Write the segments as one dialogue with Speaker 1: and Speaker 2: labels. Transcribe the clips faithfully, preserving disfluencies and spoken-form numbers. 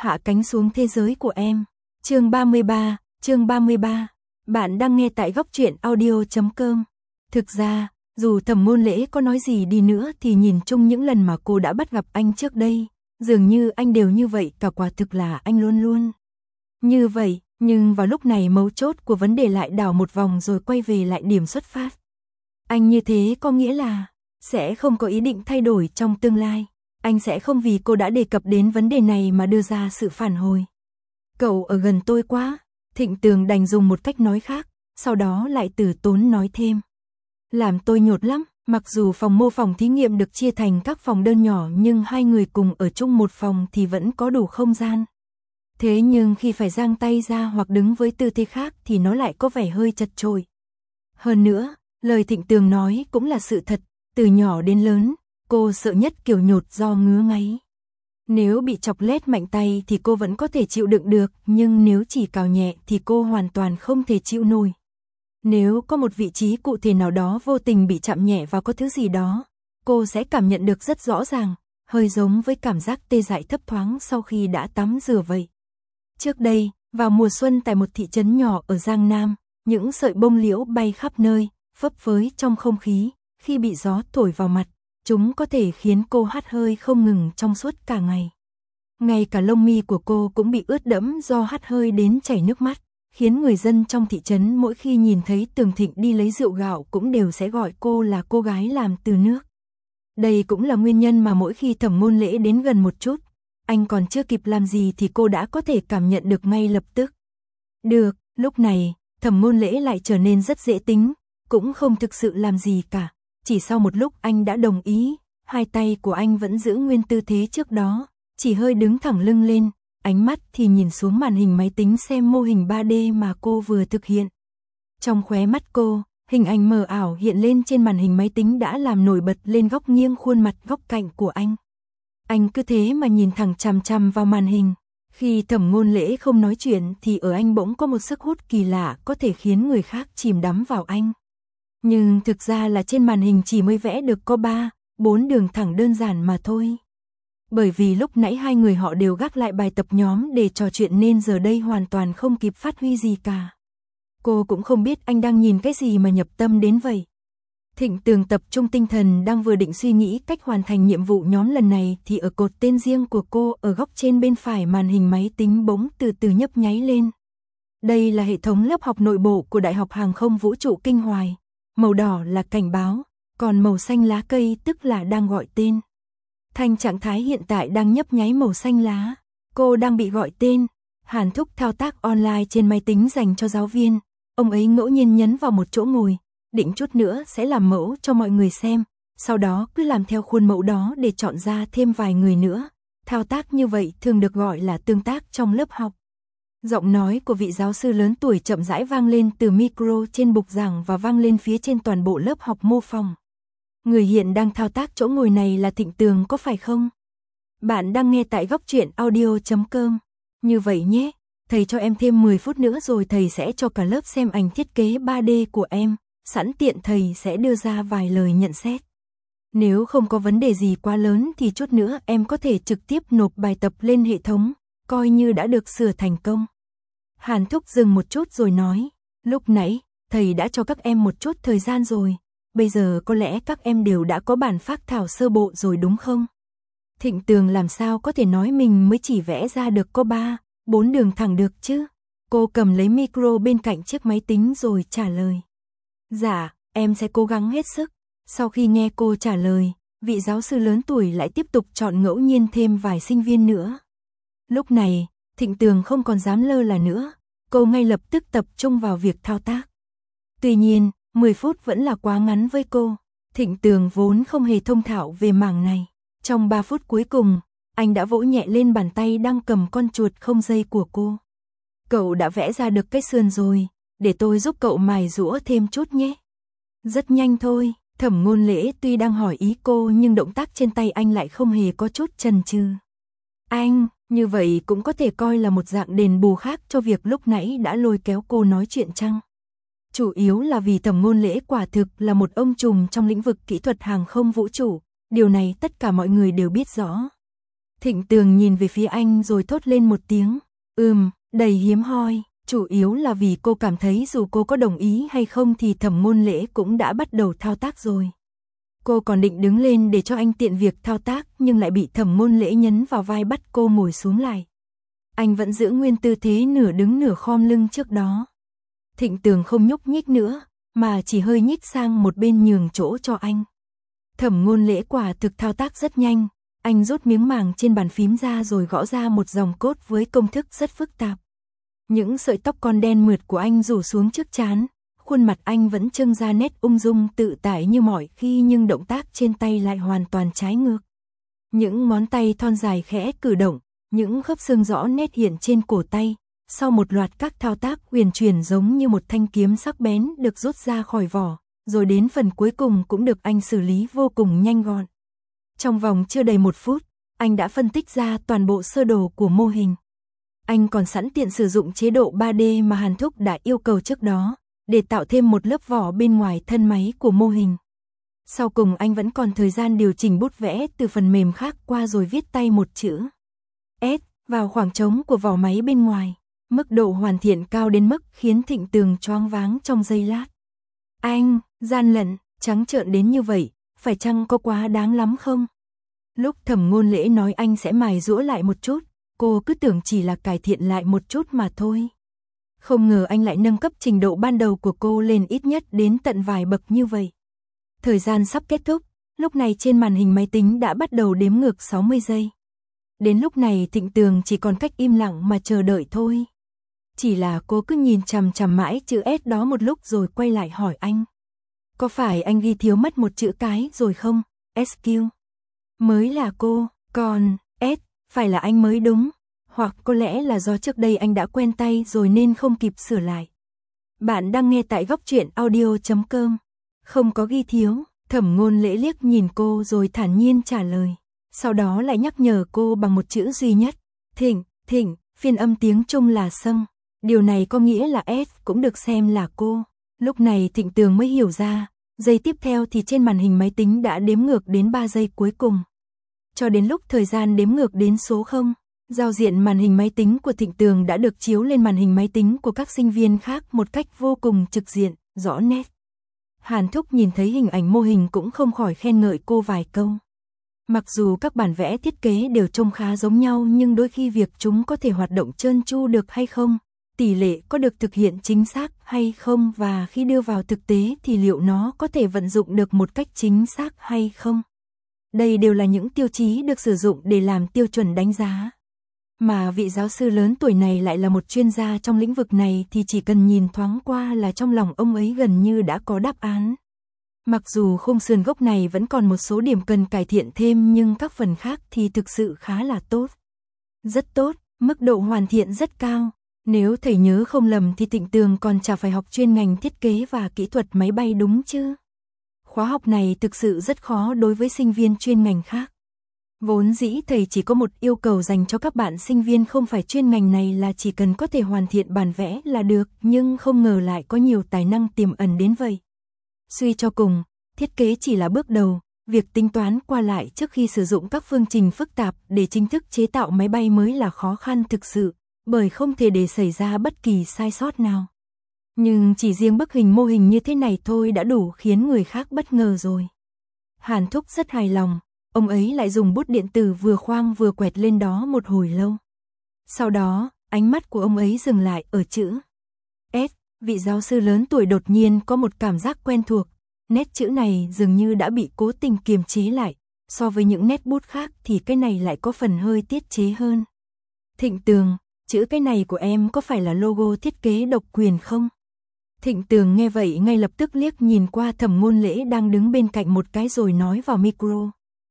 Speaker 1: hạ cánh xuống thế giới của em. Chương ba mươi ba, chương ba mươi ba. Bạn đang nghe tại góc truyện audio chấm com. Thực ra, dù Thẩm Ngôn Lễ có nói gì đi nữa thì nhìn chung những lần mà cô đã bắt gặp anh trước đây, dường như anh đều như vậy, cả quả thực là anh luôn luôn như vậy, nhưng vào lúc này mấu chốt của vấn đề lại đảo một vòng rồi quay về lại điểm xuất phát. Anh như thế có nghĩa là sẽ không có ý định thay đổi trong tương lai. Anh sẽ không vì cô đã đề cập đến vấn đề này mà đưa ra sự phản hồi. Cậu ở gần tôi quá, Thịnh Tường đành dùng một cách nói khác, sau đó lại từ tốn nói thêm. Làm tôi nhột lắm, mặc dù phòng mô phỏng thí nghiệm được chia thành các phòng đơn nhỏ nhưng hai người cùng ở chung một phòng thì vẫn có đủ không gian. Thế nhưng khi phải giang tay ra hoặc đứng với tư thế khác thì nó lại có vẻ hơi chật chội. Hơn nữa, lời Thịnh Tường nói cũng là sự thật, từ nhỏ đến lớn, cô sợ nhất kiểu nhột do ngứa ngáy. Nếu bị chọc lét mạnh tay thì cô vẫn có thể chịu đựng được, nhưng nếu chỉ cào nhẹ thì cô hoàn toàn không thể chịu nổi. Nếu có một vị trí cụ thể nào đó vô tình bị chạm nhẹ vào có thứ gì đó, cô sẽ cảm nhận được rất rõ ràng, hơi giống với cảm giác tê dại thấp thoáng sau khi đã tắm rửa vậy. Trước đây, vào mùa xuân tại một thị trấn nhỏ ở Giang Nam, những sợi bông liễu bay khắp nơi, phấp phới trong không khí, khi bị gió thổi vào mặt, chúng có thể khiến cô hắt hơi không ngừng trong suốt cả ngày. Ngay cả lông mi của cô cũng bị ướt đẫm do hắt hơi đến chảy nước mắt, khiến người dân trong thị trấn mỗi khi nhìn thấy Tường Thịnh đi lấy rượu gạo cũng đều sẽ gọi cô là cô gái làm từ nước. Đây cũng là nguyên nhân mà mỗi khi Thẩm Ngôn Lễ đến gần một chút, anh còn chưa kịp làm gì thì cô đã có thể cảm nhận được ngay lập tức. Được, lúc này, Thẩm Ngôn Lễ lại trở nên rất dễ tính, cũng không thực sự làm gì cả. Chỉ sau một lúc anh đã đồng ý, hai tay của anh vẫn giữ nguyên tư thế trước đó, chỉ hơi đứng thẳng lưng lên, ánh mắt thì nhìn xuống màn hình máy tính xem mô hình ba D mà cô vừa thực hiện. Trong khóe mắt cô, hình ảnh mờ ảo hiện lên trên màn hình máy tính đã làm nổi bật lên góc nghiêng khuôn mặt góc cạnh của anh. Anh cứ thế mà nhìn thẳng chằm chằm vào màn hình. Khi Thẩm Ngôn Lễ không nói chuyện thì ở anh bỗng có một sức hút kỳ lạ có thể khiến người khác chìm đắm vào anh. Nhưng thực ra là trên màn hình chỉ mới vẽ được có ba, bốn đường thẳng đơn giản mà thôi. Bởi vì lúc nãy hai người họ đều gác lại bài tập nhóm để trò chuyện nên giờ đây hoàn toàn không kịp phát huy gì cả. Cô cũng không biết anh đang nhìn cái gì mà nhập tâm đến vậy. Thịnh Tường tập trung tinh thần đang vừa định suy nghĩ cách hoàn thành nhiệm vụ nhóm lần này thì ở cột tên riêng của cô ở góc trên bên phải màn hình máy tính bỗng từ từ nhấp nháy lên. Đây là hệ thống lớp học nội bộ của Đại học Hàng không Vũ trụ Kinh Hoài. Màu đỏ là cảnh báo, còn màu xanh lá cây tức là đang gọi tên. Thanh trạng thái hiện tại đang nhấp nháy màu xanh lá. Cô đang bị gọi tên. Hàn Thúc thao tác online trên máy tính dành cho giáo viên. Ông ấy ngẫu nhiên nhấn vào một chỗ ngồi, định chút nữa sẽ làm mẫu cho mọi người xem. Sau đó cứ làm theo khuôn mẫu đó để chọn ra thêm vài người nữa. Thao tác như vậy thường được gọi là tương tác trong lớp học. Giọng nói của vị giáo sư lớn tuổi chậm rãi vang lên từ micro trên bục giảng và vang lên phía trên toàn bộ lớp học mô phỏng. Người hiện đang thao tác chỗ ngồi này là Thịnh Tường có phải không? Bạn đang nghe tại góc truyện audio chấm com. Như vậy nhé, thầy cho em thêm mười phút nữa rồi thầy sẽ cho cả lớp xem ảnh thiết kế ba D của em, sẵn tiện thầy sẽ đưa ra vài lời nhận xét. Nếu không có vấn đề gì quá lớn thì chút nữa em có thể trực tiếp nộp bài tập lên hệ thống, coi như đã được sửa thành công. Hàn Thúc dừng một chút rồi nói, lúc nãy, thầy đã cho các em một chút thời gian rồi, bây giờ có lẽ các em đều đã có bản phác thảo sơ bộ rồi đúng không? Thịnh Tường làm sao có thể nói mình mới chỉ vẽ ra được có ba, bốn đường thẳng được chứ? Cô cầm lấy micro bên cạnh chiếc máy tính rồi trả lời. Dạ, em sẽ cố gắng hết sức. Sau khi nghe cô trả lời, vị giáo sư lớn tuổi lại tiếp tục chọn ngẫu nhiên thêm vài sinh viên nữa. Lúc này, Thịnh Tường không còn dám lơ là nữa, cô ngay lập tức tập trung vào việc thao tác. Tuy nhiên, mười phút vẫn là quá ngắn với cô. Thịnh Tường vốn không hề thông thạo về mảng này. Trong ba phút cuối cùng, anh đã vỗ nhẹ lên bàn tay đang cầm con chuột không dây của cô. Cậu đã vẽ ra được cái sườn rồi, để tôi giúp cậu mài giũa thêm chút nhé. Rất nhanh thôi, Thẩm Ngôn Lễ tuy đang hỏi ý cô nhưng động tác trên tay anh lại không hề có chút chần chừ. Anh, như vậy cũng có thể coi là một dạng đền bù khác cho việc lúc nãy đã lôi kéo cô nói chuyện chăng? Chủ yếu là vì Thẩm Ngôn Lễ quả thực là một ông trùm trong lĩnh vực kỹ thuật hàng không vũ trụ, điều này tất cả mọi người đều biết rõ. Thịnh Tường nhìn về phía anh rồi thốt lên một tiếng, ừm, đầy hiếm hoi, chủ yếu là vì cô cảm thấy dù cô có đồng ý hay không thì Thẩm Ngôn Lễ cũng đã bắt đầu thao tác rồi. Cô còn định đứng lên để cho anh tiện việc thao tác nhưng lại bị Thẩm Ngôn Lễ nhấn vào vai bắt cô ngồi xuống lại. Anh vẫn giữ nguyên tư thế nửa đứng nửa khom lưng trước đó. Thịnh Tường không nhúc nhích nữa, mà chỉ hơi nhích sang một bên nhường chỗ cho anh. Thẩm Ngôn Lễ quả thực thao tác rất nhanh, anh rút miếng màng trên bàn phím ra rồi gõ ra một dòng code với công thức rất phức tạp. Những sợi tóc con đen mượt của anh rủ xuống trước trán, khuôn mặt anh vẫn trưng ra nét ung dung tự tại như mọi khi nhưng động tác trên tay lại hoàn toàn trái ngược. Những ngón tay thon dài khẽ cử động, những khớp xương rõ nét hiện trên cổ tay. Sau một loạt các thao tác huyền chuyển giống như một thanh kiếm sắc bén được rút ra khỏi vỏ, rồi đến phần cuối cùng cũng được anh xử lý vô cùng nhanh gọn. Trong vòng chưa đầy một phút, anh đã phân tích ra toàn bộ sơ đồ của mô hình. Anh còn sẵn tiện sử dụng chế độ ba D mà Hàn Thúc đã yêu cầu trước đó, để tạo thêm một lớp vỏ bên ngoài thân máy của mô hình. Sau cùng anh vẫn còn thời gian điều chỉnh bút vẽ từ phần mềm khác qua rồi viết tay một chữ S vào khoảng trống của vỏ máy bên ngoài. Mức độ hoàn thiện cao đến mức khiến Thịnh Tường choáng váng trong giây lát. Anh, gian lận, trắng trợn đến như vậy, phải chăng có quá đáng lắm không? Lúc Thẩm Ngôn Lễ nói anh sẽ mài giũa lại một chút, cô cứ tưởng chỉ là cải thiện lại một chút mà thôi. Không ngờ anh lại nâng cấp trình độ ban đầu của cô lên ít nhất đến tận vài bậc như vậy. Thời gian sắp kết thúc, lúc này trên màn hình máy tính đã bắt đầu đếm ngược sáu mươi giây. Đến lúc này Thịnh Tường chỉ còn cách im lặng mà chờ đợi thôi. Chỉ là cô cứ nhìn chằm chằm mãi chữ S đó một lúc rồi quay lại hỏi anh. Có phải anh ghi thiếu mất một chữ cái rồi không? ét quy. Mới là cô, còn S, phải là anh mới đúng. Hoặc có lẽ là do trước đây anh đã quen tay rồi nên không kịp sửa lại. Bạn đang nghe tại góc truyện audio chấm com. Không có ghi thiếu, Thẩm Ngôn Lễ liếc nhìn cô rồi thản nhiên trả lời. Sau đó lại nhắc nhở cô bằng một chữ duy nhất. Thịnh, Thịnh, phiên âm tiếng Trung là Sâng. Điều này có nghĩa là S cũng được xem là cô. Lúc này Thịnh Tường mới hiểu ra, giây tiếp theo thì trên màn hình máy tính đã đếm ngược đến ba giây cuối cùng. Cho đến lúc thời gian đếm ngược đến số không, giao diện màn hình máy tính của Thịnh Tường đã được chiếu lên màn hình máy tính của các sinh viên khác một cách vô cùng trực diện, rõ nét. Hàn Thúc nhìn thấy hình ảnh mô hình cũng không khỏi khen ngợi cô vài câu. Mặc dù các bản vẽ thiết kế đều trông khá giống nhau nhưng đôi khi việc chúng có thể hoạt động trơn tru được hay không, tỷ lệ có được thực hiện chính xác hay không và khi đưa vào thực tế thì liệu nó có thể vận dụng được một cách chính xác hay không. Đây đều là những tiêu chí được sử dụng để làm tiêu chuẩn đánh giá. Mà vị giáo sư lớn tuổi này lại là một chuyên gia trong lĩnh vực này thì chỉ cần nhìn thoáng qua là trong lòng ông ấy gần như đã có đáp án. Mặc dù khung sườn gốc này vẫn còn một số điểm cần cải thiện thêm nhưng các phần khác thì thực sự khá là tốt. Rất tốt, mức độ hoàn thiện rất cao. Nếu thầy nhớ không lầm thì Thịnh Tường còn chả phải học chuyên ngành thiết kế và kỹ thuật máy bay đúng chứ? Khóa học này thực sự rất khó đối với sinh viên chuyên ngành khác. Vốn dĩ thầy chỉ có một yêu cầu dành cho các bạn sinh viên không phải chuyên ngành này là chỉ cần có thể hoàn thiện bản vẽ là được, nhưng không ngờ lại có nhiều tài năng tiềm ẩn đến vậy. Suy cho cùng, thiết kế chỉ là bước đầu, việc tính toán qua lại trước khi sử dụng các phương trình phức tạp để chính thức chế tạo máy bay mới là khó khăn thực sự, bởi không thể để xảy ra bất kỳ sai sót nào. Nhưng chỉ riêng bức hình mô hình như thế này thôi đã đủ khiến người khác bất ngờ rồi. Hàn Thúc rất hài lòng, ông ấy lại dùng bút điện tử vừa khoang vừa quẹt lên đó một hồi lâu. Sau đó, ánh mắt của ông ấy dừng lại ở chữ S. Vị giáo sư lớn tuổi đột nhiên có một cảm giác quen thuộc, nét chữ này dường như đã bị cố tình kiềm chế lại, so với những nét bút khác thì cái này lại có phần hơi tiết chế hơn. Thịnh Tường, chữ cái này của em có phải là logo thiết kế độc quyền không? Thịnh Tường nghe vậy ngay lập tức liếc nhìn qua Thẩm Ngôn Lễ đang đứng bên cạnh một cái rồi nói vào micro.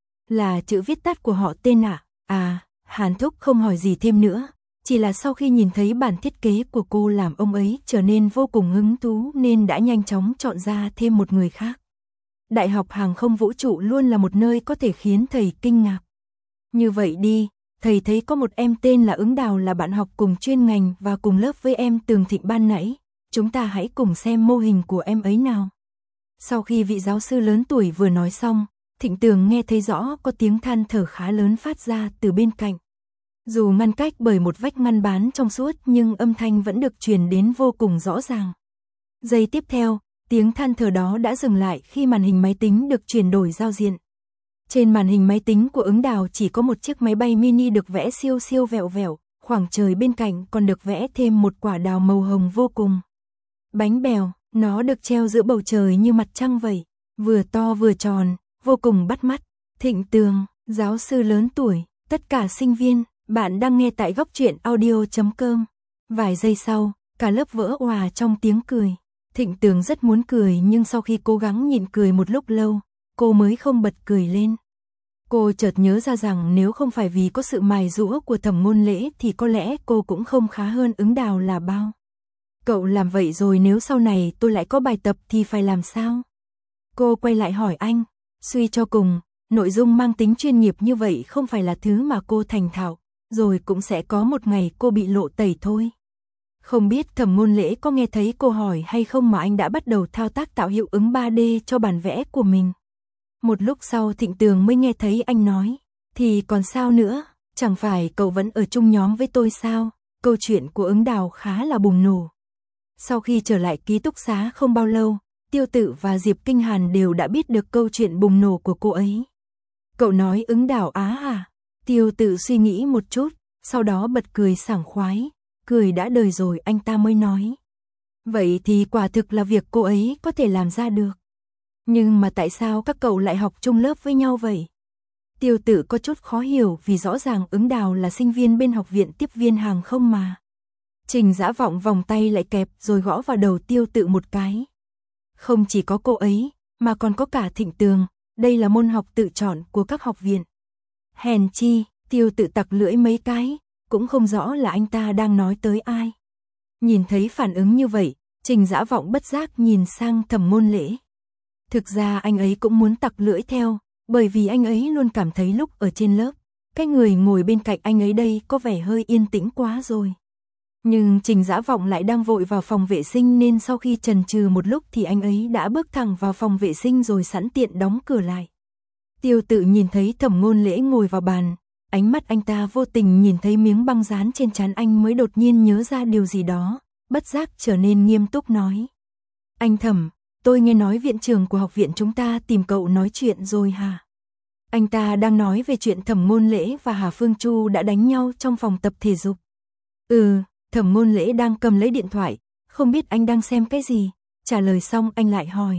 Speaker 1: Là chữ viết tắt của họ tên à? À, Hàn Thúc không hỏi gì thêm nữa, chỉ là sau khi nhìn thấy bản thiết kế của cô làm ông ấy trở nên vô cùng hứng thú nên đã nhanh chóng chọn ra thêm một người khác. Đại học Hàng không Vũ trụ luôn là một nơi có thể khiến thầy kinh ngạc. Như vậy đi, thầy thấy có một em tên là Ứng Đào là bạn học cùng chuyên ngành và cùng lớp với em Tường Thịnh ban nãy. Chúng ta hãy cùng xem mô hình của em ấy nào. Sau khi vị giáo sư lớn tuổi vừa nói xong, Thịnh Tường nghe thấy rõ có tiếng than thở khá lớn phát ra từ bên cạnh. Dù ngăn cách bởi một vách ngăn bán trong suốt nhưng âm thanh vẫn được truyền đến vô cùng rõ ràng. Giây tiếp theo, tiếng than thở đó đã dừng lại khi màn hình máy tính được chuyển đổi giao diện. Trên màn hình máy tính của Ứng Đào chỉ có một chiếc máy bay mini được vẽ siêu siêu vẹo vẹo, khoảng trời bên cạnh còn được vẽ thêm một quả đào màu hồng vô cùng bánh bèo, nó được treo giữa bầu trời như mặt trăng vậy, vừa to vừa tròn, vô cùng bắt mắt. Thịnh Tường, giáo sư lớn tuổi, tất cả sinh viên, bạn đang nghe tại góc truyện audio chấm com. Vài giây sau, cả lớp vỡ òa trong tiếng cười. Thịnh Tường rất muốn cười nhưng sau khi cố gắng nhịn cười một lúc lâu, cô mới không bật cười lên. Cô chợt nhớ ra rằng nếu không phải vì có sự mài giũa của Thẩm Ngôn Lễ thì có lẽ cô cũng không khá hơn Ứng Đào là bao. Cậu làm vậy rồi nếu sau này tôi lại có bài tập thì phải làm sao? Cô quay lại hỏi anh, suy cho cùng, nội dung mang tính chuyên nghiệp như vậy không phải là thứ mà cô thành thạo, rồi cũng sẽ có một ngày cô bị lộ tẩy thôi. Không biết Thẩm Ngôn Lễ có nghe thấy cô hỏi hay không mà anh đã bắt đầu thao tác tạo hiệu ứng ba D cho bản vẽ của mình. Một lúc sau Thịnh Tường mới nghe thấy anh nói, thì còn sao nữa, chẳng phải cậu vẫn ở chung nhóm với tôi sao? Câu chuyện của Ứng Đào khá là bùng nổ. Sau khi trở lại ký túc xá không bao lâu, Tiêu Tự và Diệp Kinh Hàn đều đã biết được câu chuyện bùng nổ của cô ấy. Cậu nói Ứng Đào á à? Tiêu Tự suy nghĩ một chút, sau đó bật cười sảng khoái, cười đã đời rồi anh ta mới nói. Vậy thì quả thực là việc cô ấy có thể làm ra được. Nhưng mà tại sao các cậu lại học chung lớp với nhau vậy? Tiêu Tự có chút khó hiểu vì rõ ràng Ứng Đào là sinh viên bên học viện tiếp viên hàng không mà. Trình Dã Vọng vòng tay lại kẹp rồi gõ vào đầu Tiêu Tự một cái. Không chỉ có cô ấy, mà còn có cả Thịnh Tường, đây là môn học tự chọn của các học viện. Hèn chi, Tiêu Tự tặc lưỡi mấy cái, cũng không rõ là anh ta đang nói tới ai. Nhìn thấy phản ứng như vậy, Trình Dã Vọng bất giác nhìn sang Thẩm Ngôn Lễ. Thực ra anh ấy cũng muốn tặc lưỡi theo, bởi vì anh ấy luôn cảm thấy lúc ở trên lớp, cái người ngồi bên cạnh anh ấy đây có vẻ hơi yên tĩnh quá rồi. Nhưng Trình Dã Vọng lại đang vội vào phòng vệ sinh nên sau khi chần chừ một lúc thì anh ấy đã bước thẳng vào phòng vệ sinh rồi sẵn tiện đóng cửa lại. Tiêu Tự nhìn thấy Thẩm Ngôn Lễ ngồi vào bàn, ánh mắt anh ta vô tình nhìn thấy miếng băng dán trên trán anh mới đột nhiên nhớ ra điều gì đó, bất giác trở nên nghiêm túc nói. Anh Thẩm, tôi nghe nói viện trưởng của học viện chúng ta tìm cậu nói chuyện rồi hả? Anh ta đang nói về chuyện Thẩm Ngôn Lễ và Hà Phương Chu đã đánh nhau trong phòng tập thể dục. Ừ, Thẩm Ngôn Lễ đang cầm lấy điện thoại, không biết anh đang xem cái gì, trả lời xong anh lại hỏi.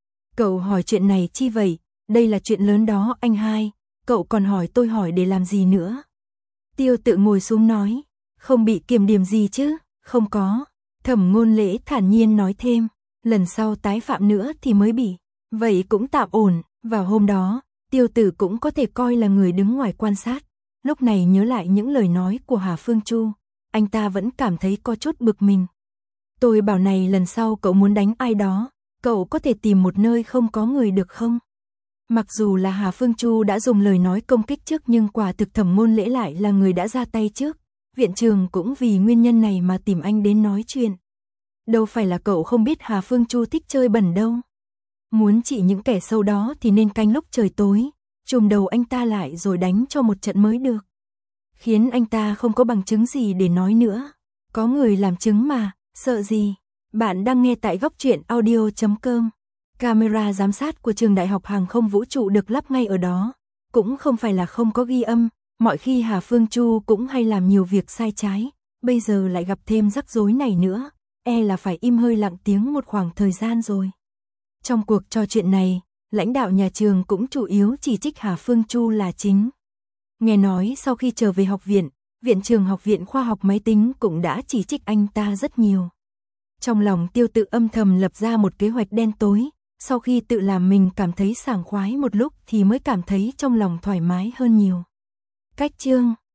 Speaker 1: Cậu hỏi chuyện này chi vậy, đây là chuyện lớn đó anh hai, cậu còn hỏi tôi hỏi để làm gì nữa? Tiêu Tự ngồi xuống nói, không bị kiểm điểm gì chứ, không có. Thẩm Ngôn Lễ thản nhiên nói thêm, lần sau tái phạm nữa thì mới bị, vậy cũng tạm ổn. Vào hôm đó, Tiêu Tự cũng có thể coi là người đứng ngoài quan sát, lúc này nhớ lại những lời nói của Hà Phương Chu, anh ta vẫn cảm thấy có chút bực mình. Tôi bảo này lần sau cậu muốn đánh ai đó, cậu có thể tìm một nơi không có người được không? Mặc dù là Hà Phương Chu đã dùng lời nói công kích trước nhưng quả thực Thẩm Ngôn Lễ lại là người đã ra tay trước, viện trường cũng vì nguyên nhân này mà tìm anh đến nói chuyện. Đâu phải là cậu không biết Hà Phương Chu thích chơi bẩn đâu. Muốn trị những kẻ sâu đó thì nên canh lúc trời tối, chùm đầu anh ta lại rồi đánh cho một trận mới được. Khiến anh ta không có bằng chứng gì để nói nữa. Có người làm chứng mà, sợ gì. Bạn đang nghe tại góc truyện audio chấm com. Camera giám sát của trường Đại học Hàng không Vũ trụ được lắp ngay ở đó. Cũng không phải là không có ghi âm, mọi khi Hà Phương Chu cũng hay làm nhiều việc sai trái, bây giờ lại gặp thêm rắc rối này nữa, e là phải im hơi lặng tiếng một khoảng thời gian rồi. Trong cuộc trò chuyện này, lãnh đạo nhà trường cũng chủ yếu chỉ trích Hà Phương Chu là chính. Nghe nói sau khi trở về học viện, viện trưởng học viện khoa học máy tính cũng đã chỉ trích anh ta rất nhiều. Trong lòng Tiêu Tự âm thầm lập ra một kế hoạch đen tối, sau khi tự làm mình cảm thấy sảng khoái một lúc thì mới cảm thấy trong lòng thoải mái hơn nhiều. Cách chương